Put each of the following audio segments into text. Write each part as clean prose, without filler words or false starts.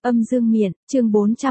Âm dương miện, chương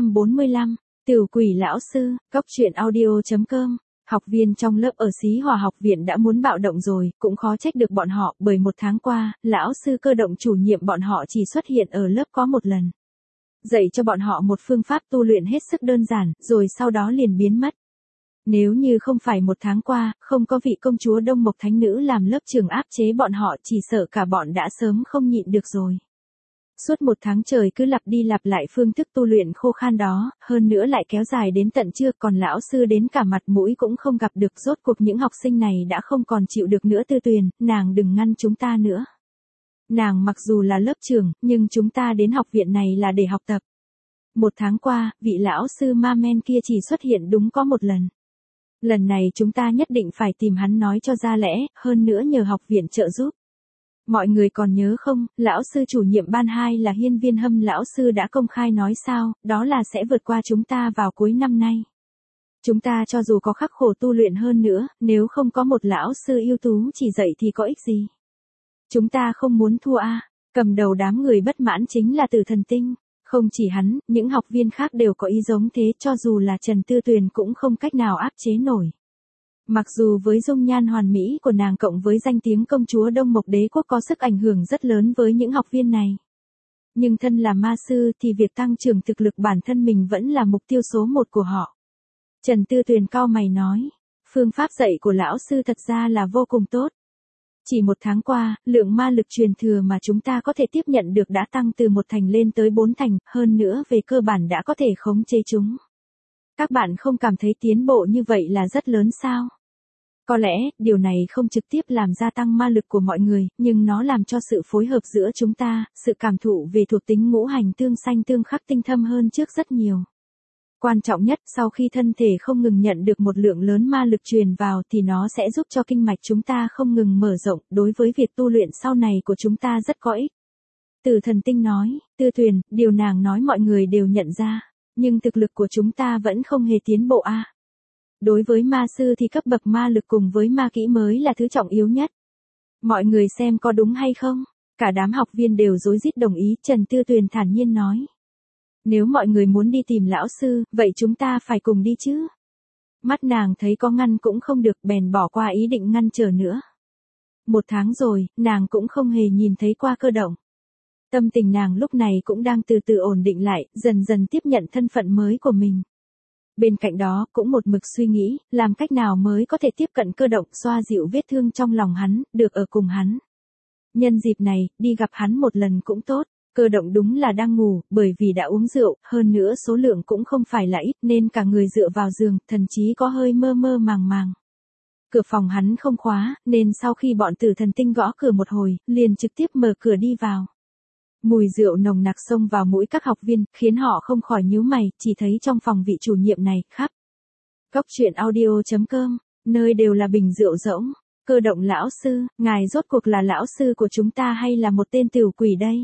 445, Tiểu quỷ lão sư, Cóc truyện audio.com. Học viên trong lớp ở Xí Hòa học viện đã muốn bạo động rồi, cũng khó trách được bọn họ, bởi một tháng qua, lão sư cơ động chủ nhiệm bọn họ chỉ xuất hiện ở lớp có một lần. Dạy cho bọn họ một phương pháp tu luyện hết sức đơn giản, rồi sau đó liền biến mất. Nếu như không phải một tháng qua, không có vị công chúa Đông Mộc Thánh Nữ làm lớp trưởng áp chế bọn họ, chỉ sợ cả bọn đã sớm không nhịn được rồi. Suốt một tháng trời cứ lặp đi lặp lại phương thức tu luyện khô khan đó, hơn nữa lại kéo dài đến tận trưa, còn lão sư đến cả mặt mũi cũng không gặp được. Rốt cuộc những học sinh này đã không còn chịu được nữa. Tư Tuyền, nàng đừng ngăn chúng ta nữa. Nàng mặc dù là lớp trưởng, nhưng chúng ta đến học viện này là để học tập. Một tháng qua, vị lão sư ma men kia chỉ xuất hiện đúng có một lần. Lần này chúng ta nhất định phải tìm hắn nói cho ra lẽ, hơn nữa nhờ học viện trợ giúp. Mọi người còn nhớ không, lão sư chủ nhiệm ban 2 là Hiên Viên Hâm lão sư đã công khai nói sao, đó là sẽ vượt qua chúng ta vào cuối năm nay. Chúng ta cho dù có khắc khổ tu luyện hơn nữa, nếu không có một lão sư ưu tú chỉ dạy thì có ích gì. Chúng ta không muốn thua a. Cầm đầu đám người bất mãn chính là Tử Thần Tinh. Không chỉ hắn, những học viên khác đều có ý giống thế, cho dù là Trần Tư Tuyền cũng không cách nào áp chế nổi. Mặc dù với dung nhan hoàn mỹ của nàng cộng với danh tiếng công chúa Đông Mộc Đế quốc có sức ảnh hưởng rất lớn với những học viên này. Nhưng thân là ma sư thì việc tăng trưởng thực lực bản thân mình vẫn là mục tiêu số 1 của họ. Trần Tư Tuyền cau mày nói, phương pháp dạy của lão sư thật ra là vô cùng tốt. Chỉ một tháng qua, lượng ma lực truyền thừa mà chúng ta có thể tiếp nhận được đã tăng từ 1 thành lên tới 4 thành, hơn nữa về cơ bản đã có thể khống chế chúng. Các bạn không cảm thấy tiến bộ như vậy là rất lớn sao? Có lẽ, điều này không trực tiếp làm gia tăng ma lực của mọi người, nhưng nó làm cho sự phối hợp giữa chúng ta, sự cảm thụ về thuộc tính ngũ hành tương xanh tương khắc tinh thâm hơn trước rất nhiều. Quan trọng nhất, sau khi thân thể không ngừng nhận được một lượng lớn ma lực truyền vào thì nó sẽ giúp cho kinh mạch chúng ta không ngừng mở rộng, đối với việc tu luyện sau này của chúng ta rất có ích. Tử Thần Tinh nói, Tư Tuyền, điều nàng nói mọi người đều nhận ra, nhưng thực lực của chúng ta vẫn không hề tiến bộ a. Đối với ma sư thì cấp bậc ma lực cùng với ma kỹ mới là thứ trọng yếu nhất. Mọi người xem có đúng hay không? Cả đám học viên đều rối rít đồng ý. Trần Tư Tuyền thản nhiên nói. Nếu mọi người muốn đi tìm lão sư, vậy chúng ta phải cùng đi chứ? Mắt nàng thấy có ngăn cũng không được, bèn bỏ qua ý định ngăn trở nữa. Một tháng rồi, nàng cũng không hề nhìn thấy qua cơ động. Tâm tình nàng lúc này cũng đang từ từ ổn định lại, dần dần tiếp nhận thân phận mới của mình. Bên cạnh đó, cũng một mực suy nghĩ, làm cách nào mới có thể tiếp cận cơ động, xoa dịu vết thương trong lòng hắn, được ở cùng hắn. Nhân dịp này, đi gặp hắn một lần cũng tốt. Cơ động đúng là đang ngủ, bởi vì đã uống rượu, hơn nữa số lượng cũng không phải là ít, nên cả người dựa vào giường, thậm chí có hơi mơ mơ màng màng. Cửa phòng hắn không khóa, nên sau khi bọn Tử Thần Tinh gõ cửa một hồi, liền trực tiếp mở cửa đi vào. Mùi rượu nồng nặc xông vào mũi các học viên, khiến họ không khỏi nhíu mày, chỉ thấy trong phòng vị chủ nhiệm này, khắp Cóc truyện audio.com, nơi đều là bình rượu rỗng. Cơ động lão sư, ngài rốt cuộc là lão sư của chúng ta hay là một tên tiểu quỷ đây?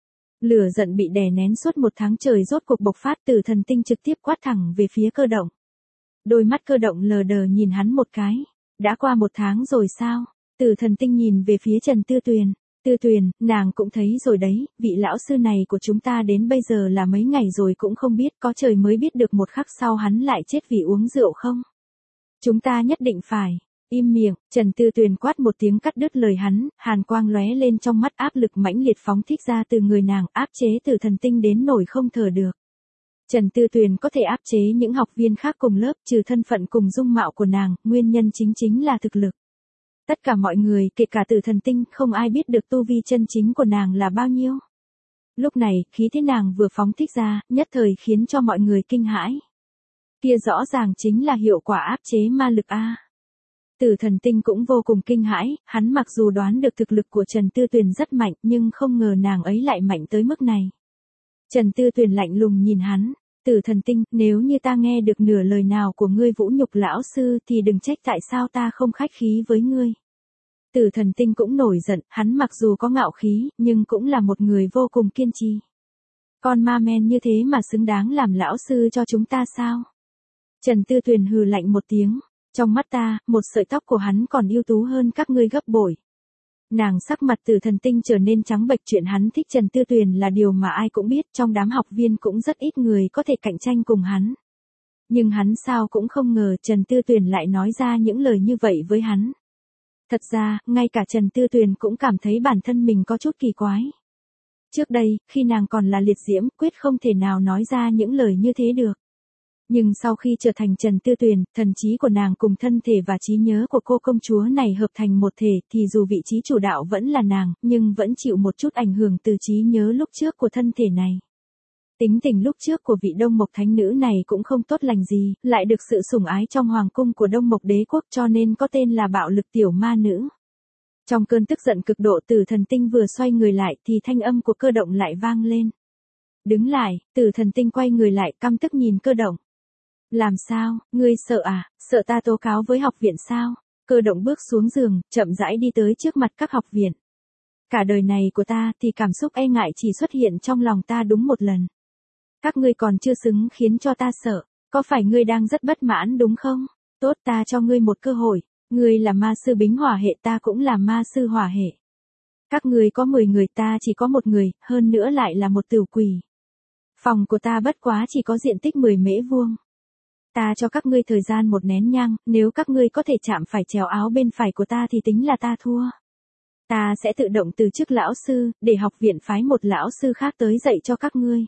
Lửa giận bị đè nén suốt một tháng trời rốt cuộc bộc phát. Tử Thần Tinh trực tiếp quát thẳng về phía cơ động. Đôi mắt cơ động lờ đờ nhìn hắn một cái. Đã qua một tháng rồi sao? Tử Thần Tinh nhìn về phía Trần Tư Tuyền. Tư Tuyền, nàng cũng thấy rồi đấy, vị lão sư này của chúng ta đến bây giờ là mấy ngày rồi cũng không biết, có trời mới biết được một khắc sau hắn lại chết vì uống rượu không? Chúng ta nhất định phải. Im miệng. Trần Tư Tuyền quát một tiếng cắt đứt lời hắn, hàn quang lóe lên trong mắt, áp lực mãnh liệt phóng thích ra từ người nàng, áp chế Tử Thần Tinh đến nổi không thở được. Trần Tư Tuyền có thể áp chế những học viên khác cùng lớp, trừ thân phận cùng dung mạo của nàng, nguyên nhân chính là thực lực. Tất cả mọi người, kể cả Tử Thần Tinh, không ai biết được tu vi chân chính của nàng là bao nhiêu. Lúc này, khí thế nàng vừa phóng thích ra, nhất thời khiến cho mọi người kinh hãi. Kia rõ ràng chính là hiệu quả áp chế ma lực a. Tử Thần Tinh cũng vô cùng kinh hãi, hắn mặc dù đoán được thực lực của Trần Tư Tuyền rất mạnh, nhưng không ngờ nàng ấy lại mạnh tới mức này. Trần Tư Tuyền lạnh lùng nhìn hắn. Tử Thần Tinh, nếu như ta nghe được nửa lời nào của ngươi vũ nhục lão sư thì đừng trách tại sao ta không khách khí với ngươi. Tử Thần Tinh cũng nổi giận, hắn mặc dù có ngạo khí, nhưng cũng là một người vô cùng kiên trì. Con ma men như thế mà xứng đáng làm lão sư cho chúng ta sao? Trần Tư Tuyền hừ lạnh một tiếng. Trong mắt ta, một sợi tóc của hắn còn ưu tú hơn các ngươi gấp bội. Nàng sắc mặt Từ Thần Tinh trở nên trắng bệch, chuyện hắn thích Trần Tư Tuyền là điều mà ai cũng biết, trong đám học viên cũng rất ít người có thể cạnh tranh cùng hắn. Nhưng hắn sao cũng không ngờ Trần Tư Tuyền lại nói ra những lời như vậy với hắn. Thật ra, ngay cả Trần Tư Tuyền cũng cảm thấy bản thân mình có chút kỳ quái. Trước đây, khi nàng còn là liệt diễm, quyết không thể nào nói ra những lời như thế được. Nhưng sau khi trở thành Trần Tư Tuyền, thần trí của nàng cùng thân thể và trí nhớ của cô công chúa này hợp thành một thể, thì dù vị trí chủ đạo vẫn là nàng, nhưng vẫn chịu một chút ảnh hưởng từ trí nhớ lúc trước của thân thể này. Tính tình lúc trước của vị Đông Mộc Thánh Nữ này cũng không tốt lành gì, lại được sự sủng ái trong hoàng cung của Đông Mộc Đế Quốc cho nên có tên là bạo lực tiểu ma nữ. Trong cơn tức giận cực độ, Từ Thần Tinh vừa xoay người lại thì thanh âm của Cơ Động lại vang lên. Đứng lại, Từ Thần Tinh quay người lại căm tức nhìn Cơ Động. Làm sao, ngươi sợ à, sợ ta tố cáo với học viện sao? Cơ Động bước xuống giường, chậm rãi đi tới trước mặt các học viện. Cả đời này của ta thì cảm xúc e ngại chỉ xuất hiện trong lòng ta đúng một lần. Các ngươi còn chưa xứng khiến cho ta sợ, có phải ngươi đang rất bất mãn đúng không? Tốt, ta cho ngươi một cơ hội, ngươi là ma sư bính hỏa hệ, ta cũng là ma sư hỏa hệ. Các ngươi có 10 người, ta chỉ có một người, hơn nữa lại là một tửu quỷ. Phòng của ta bất quá chỉ có diện tích 10 mễ vuông. Ta cho các ngươi thời gian 1 nén nhang, nếu các ngươi có thể chạm phải chéo áo bên phải của ta thì tính là ta thua. Ta sẽ tự động từ chức lão sư, để học viện phái một lão sư khác tới dạy cho các ngươi.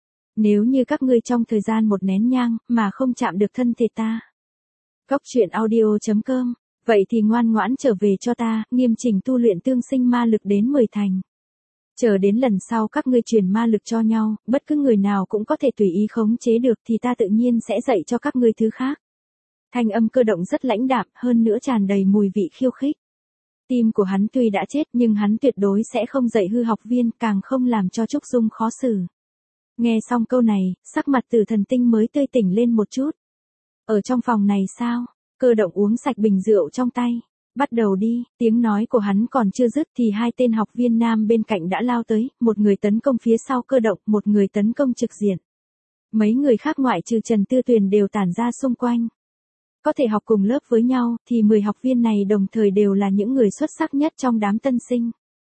Nếu như các ngươi trong thời gian 1 nén nhang, mà không chạm được thân thể ta. Cốc truyện audio.com, vậy thì ngoan ngoãn trở về cho ta, nghiêm chỉnh tu luyện tương sinh ma lực đến 10 thành. Chờ đến lần sau các ngươi truyền ma lực cho nhau, bất cứ người nào cũng có thể tùy ý khống chế được thì ta tự nhiên sẽ dạy cho các ngươi thứ khác. Thanh âm Cơ Động rất lãnh đạm, hơn nữa tràn đầy mùi vị khiêu khích. Tim của hắn tuy đã chết nhưng hắn tuyệt đối sẽ không dạy hư học viên, càng không làm cho Trúc Dung khó xử. Nghe xong câu này, sắc mặt Từ Thần Tinh mới tươi tỉnh lên một chút. Ở trong phòng này sao? Cơ Động uống sạch bình rượu trong tay. Bắt đầu đi, tiếng nói của hắn còn chưa dứt thì 2 tên học viên nam bên cạnh đã lao tới, một người tấn công phía sau Cơ Động, một người tấn công trực diện. Mấy người khác ngoại trừ Trần Tư Tuyền đều tản ra xung quanh. Có thể học cùng lớp với nhau, thì 10 học viên này đồng thời đều là những người xuất sắc nhất trong đám tân sinh.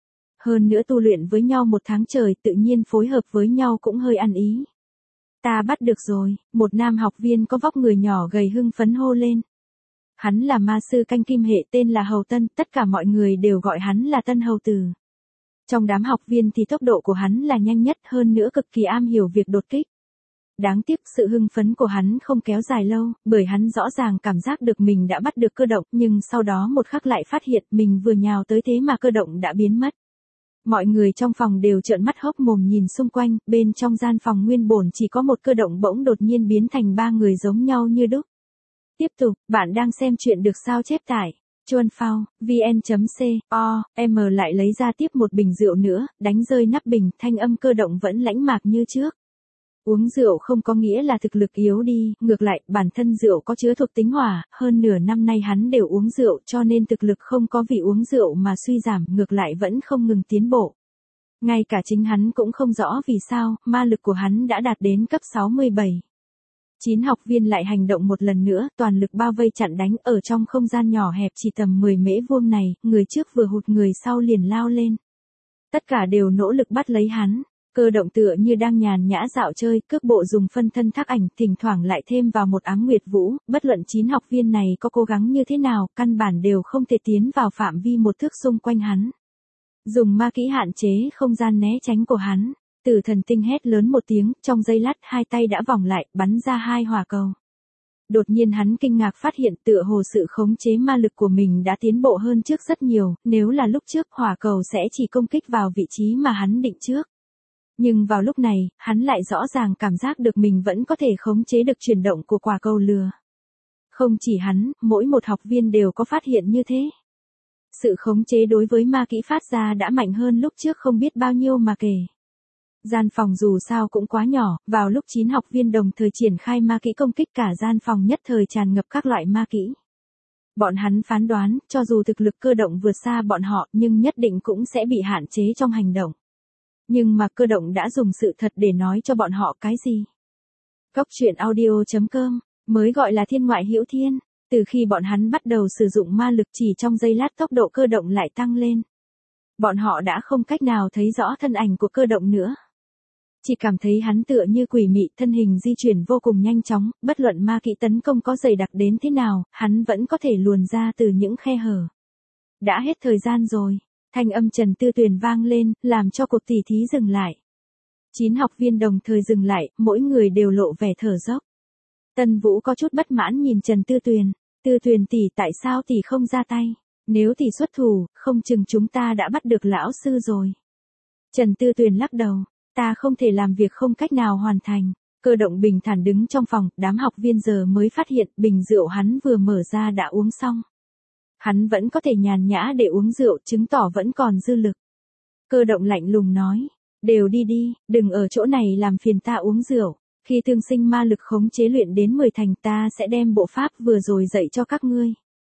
Hơn nữa tu luyện với nhau 1 tháng trời, tự nhiên phối hợp với nhau cũng hơi ăn ý. Ta bắt được rồi, một nam học viên có vóc người nhỏ gầy hưng phấn hô lên. Hắn là ma sư canh kim hệ, tên là Hầu Tân, tất cả mọi người đều gọi hắn là Tân Hầu Tử. Trong đám học viên thì tốc độ của hắn là nhanh nhất, hơn nữa cực kỳ am hiểu việc đột kích. Đáng tiếc sự hưng phấn của hắn không kéo dài lâu, bởi hắn rõ ràng cảm giác được mình đã bắt được Cơ Động, nhưng sau đó một khắc lại phát hiện mình vừa nhào tới thế mà Cơ Động đã biến mất. Mọi người trong phòng đều trợn mắt hốc mồm nhìn xung quanh, bên trong gian phòng nguyên bổn chỉ có một Cơ Động bỗng đột nhiên biến thành 3 người giống nhau như đúc. Tiếp tục, bạn đang xem chuyện được sao chép tải. Chuan Phao, vn.co.m lại lấy ra tiếp một bình rượu nữa, đánh rơi nắp bình, thanh âm Cơ Động vẫn lãnh mạc như trước. Uống rượu không có nghĩa là thực lực yếu đi, ngược lại, bản thân rượu có chứa thuộc tính hỏa, hơn nửa năm nay hắn đều uống rượu cho nên thực lực không có vì uống rượu mà suy giảm, ngược lại vẫn không ngừng tiến bộ. Ngay cả chính hắn cũng không rõ vì sao, ma lực của hắn đã đạt đến cấp 67. 9 học viên lại hành động một lần nữa, toàn lực bao vây chặn đánh, ở trong không gian nhỏ hẹp chỉ tầm 10 mễ vuông này, người trước vừa hụt người sau liền lao lên. Tất cả đều nỗ lực bắt lấy hắn. Cơ Động tựa như đang nhàn nhã dạo chơi, cước bộ dùng phân thân thác ảnh, thỉnh thoảng lại thêm vào một áng nguyệt vũ, bất luận 9 học viên này có cố gắng như thế nào, căn bản đều không thể tiến vào phạm vi 1 thước xung quanh hắn. Dùng ma kỹ hạn chế không gian né tránh của hắn, Từ Thần Tinh hét lớn một tiếng, trong giây lát 2 tay đã vòng lại, bắn ra 2 hỏa cầu. Đột nhiên hắn kinh ngạc phát hiện tựa hồ sự khống chế ma lực của mình đã tiến bộ hơn trước rất nhiều, nếu là lúc trước hỏa cầu sẽ chỉ công kích vào vị trí mà hắn định trước. Nhưng vào lúc này, hắn lại rõ ràng cảm giác được mình vẫn có thể khống chế được chuyển động của quả cầu lửa. Không chỉ hắn, mỗi một học viên đều có phát hiện như thế. Sự khống chế đối với ma kỹ phát ra đã mạnh hơn lúc trước không biết bao nhiêu mà kể. Gian phòng dù sao cũng quá nhỏ, vào lúc 9 học viên đồng thời triển khai ma kỹ công kích, cả gian phòng nhất thời tràn ngập các loại ma kỹ. Bọn hắn phán đoán, cho dù thực lực Cơ Động vượt xa bọn họ nhưng nhất định cũng sẽ bị hạn chế trong hành động. Nhưng mà Cơ Động đã dùng sự thật để nói cho bọn họ cái gì? Cốc truyện audio.com, mới gọi là thiên ngoại hữu thiên. Từ khi bọn hắn bắt đầu sử dụng ma lực chỉ trong giây lát tốc độ Cơ Động lại tăng lên. Bọn họ đã không cách nào thấy rõ thân ảnh của Cơ Động nữa. Chỉ cảm thấy hắn tựa như quỷ mị, thân hình di chuyển vô cùng nhanh chóng, bất luận ma kỹ tấn công có dày đặc đến thế nào, hắn vẫn có thể luồn ra từ những khe hở. Đã hết thời gian rồi, thanh âm Trần Tư Tuyền vang lên, làm cho cuộc tỉ thí dừng lại. 9 học viên đồng thời dừng lại, mỗi người đều lộ vẻ thở dốc. Tân Vũ có chút bất mãn nhìn Trần Tư Tuyền. Tư Tuyền tỷ, tại sao tỷ không ra tay? Nếu tỷ xuất thủ, không chừng chúng ta đã bắt được lão sư rồi. Trần Tư Tuyền lắc đầu. Ta không thể làm việc không cách nào hoàn thành. Cơ Động bình thản đứng trong phòng, đám học viên giờ mới phát hiện bình rượu hắn vừa mở ra đã uống xong. Hắn vẫn có thể nhàn nhã để uống rượu, chứng tỏ vẫn còn dư lực. Cơ Động lạnh lùng nói, đều đi đi, đừng ở chỗ này làm phiền ta uống rượu. Khi tương sinh ma lực khống chế luyện đến 10 thành, ta sẽ đem bộ pháp vừa rồi dạy cho các ngươi.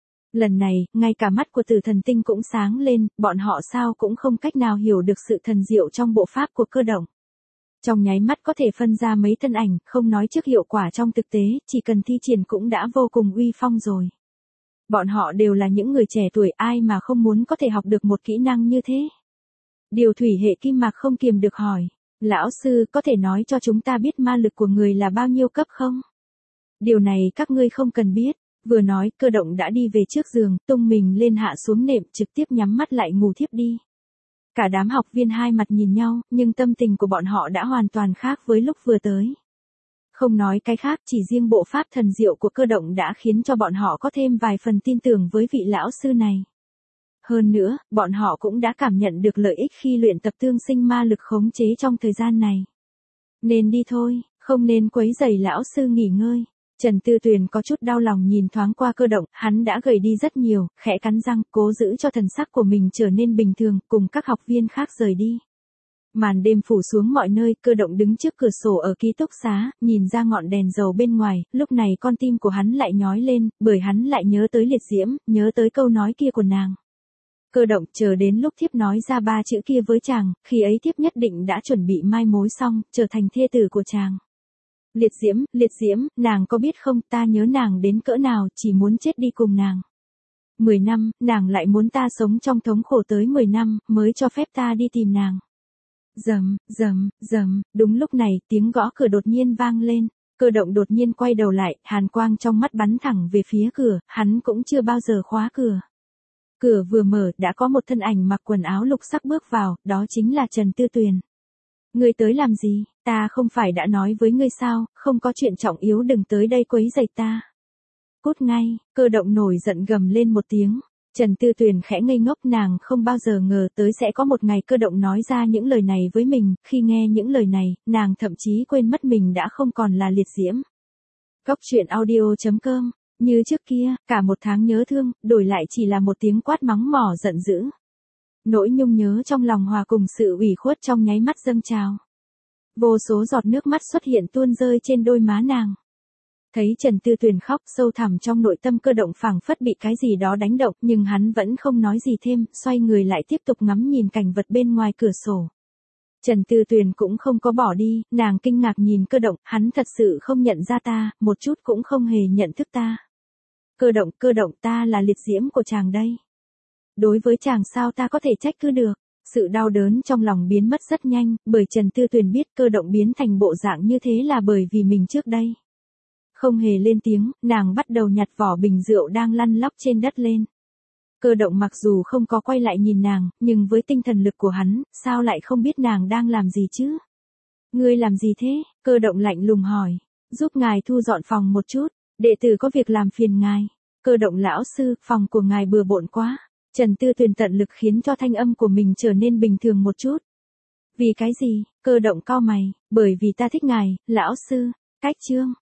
Lần này, ngay cả mắt của Tử Thần Tinh cũng sáng lên, bọn họ sao cũng không cách nào hiểu được sự thần diệu trong bộ pháp của Cơ Động. Trong nháy mắt có thể phân ra mấy thân ảnh, không nói trước hiệu quả trong thực tế, chỉ cần thi triển cũng đã vô cùng uy phong rồi. Bọn họ đều là những người trẻ tuổi, ai mà không muốn có thể học được một kỹ năng như thế. Điều thủy hệ Kim Mạc không kiềm được hỏi, lão sư có thể nói cho chúng ta biết ma lực của người là bao nhiêu cấp không? Điều này các ngươi không cần biết. Vừa nói, Cơ Động đã đi về trước giường, tung mình lên hạ xuống nệm, trực tiếp nhắm mắt lại ngủ thiếp đi. Cả đám học viên hai mặt nhìn nhau, nhưng tâm tình của bọn họ đã hoàn toàn khác với lúc vừa tới. Không nói cái khác, chỉ riêng bộ pháp thần diệu của Cơ Động đã khiến cho bọn họ có thêm vài phần tin tưởng với vị lão sư này. Hơn nữa, bọn họ cũng đã cảm nhận được lợi ích khi luyện tập tương sinh ma lực khống chế trong thời gian này. Nên đi thôi, không nên quấy rầy lão sư nghỉ ngơi. Trần Tư Tuyền có chút đau lòng nhìn thoáng qua Cơ Động, hắn đã gầy đi rất nhiều, khẽ cắn răng, cố giữ cho thần sắc của mình trở nên bình thường, cùng các học viên khác rời đi. Màn đêm phủ xuống mọi nơi, Cơ Động đứng trước cửa sổ ở ký túc xá, nhìn ra ngọn đèn dầu bên ngoài, lúc này con tim của hắn lại nhói lên, bởi hắn lại nhớ tới Liệt Diễm, nhớ tới câu nói kia của nàng. Cơ Động chờ đến lúc thiếp nói ra 3 chữ kia với chàng, khi ấy thiếp nhất định đã chuẩn bị mai mối xong, trở thành thê tử của chàng. Liệt Diễm, nàng có biết không, ta nhớ nàng đến cỡ nào, chỉ muốn chết đi cùng nàng. 10 năm, nàng lại muốn ta sống trong thống khổ tới 10 năm, mới cho phép ta đi tìm nàng. Rầm, đúng lúc này, tiếng gõ cửa đột nhiên vang lên. Cơ Động đột nhiên quay đầu lại, hàn quang trong mắt bắn thẳng về phía cửa, hắn cũng chưa bao giờ khóa cửa. Cửa vừa mở, đã có một thân ảnh mặc quần áo lục sắc bước vào, đó chính là Trần Tư Tuyền. Ngươi tới làm gì, ta không phải đã nói với ngươi sao, không có chuyện trọng yếu đừng tới đây quấy rầy ta. Cút ngay, Cơ Động nổi giận gầm lên một tiếng. Trần Tư Tuyền khẽ ngây ngốc, nàng không bao giờ ngờ tới sẽ có một ngày Cơ Động nói ra những lời này với mình, khi nghe những lời này, nàng thậm chí quên mất mình đã không còn là Liệt Diễm. Góc truyện audio.com, như trước kia, cả một tháng nhớ thương, đổi lại chỉ là một tiếng quát mắng mỏ giận dữ. Nỗi nhung nhớ trong lòng hòa cùng sự ủy khuất trong nháy mắt dâng trào. Vô số giọt nước mắt xuất hiện tuôn rơi trên đôi má nàng. Thấy Trần Tư Tuyền khóc, sâu thẳm trong nội tâm Cơ Động phảng phất bị cái gì đó đánh động, nhưng hắn vẫn không nói gì thêm, xoay người lại tiếp tục ngắm nhìn cảnh vật bên ngoài cửa sổ. Trần Tư Tuyền cũng không có bỏ đi, nàng kinh ngạc nhìn Cơ Động, hắn thật sự không nhận ra ta, một chút cũng không hề nhận thức ta. Cơ Động, ta là Liệt Diễm của chàng đây. Đối với chàng sao ta có thể trách cứ được. Sự đau đớn trong lòng biến mất rất nhanh, bởi Trần Tư Tuyền biết Cơ Động biến thành bộ dạng như thế là bởi vì mình trước đây. Không hề lên tiếng, nàng bắt đầu nhặt vỏ bình rượu đang lăn lóc trên đất lên. Cơ Động mặc dù không có quay lại nhìn nàng, nhưng với tinh thần lực của hắn, sao lại không biết nàng đang làm gì chứ? Ngươi làm gì thế? Cơ Động lạnh lùng hỏi. Giúp ngài thu dọn phòng một chút, đệ tử có việc làm phiền ngài. Cơ Động lão sư, phòng của ngài bừa bộn quá. Trần Tư Tuyền tận lực khiến cho thanh âm của mình trở nên bình thường một chút. Vì cái gì? Cơ Động cau mày, bởi vì ta thích ngài, lão sư. Cách chương.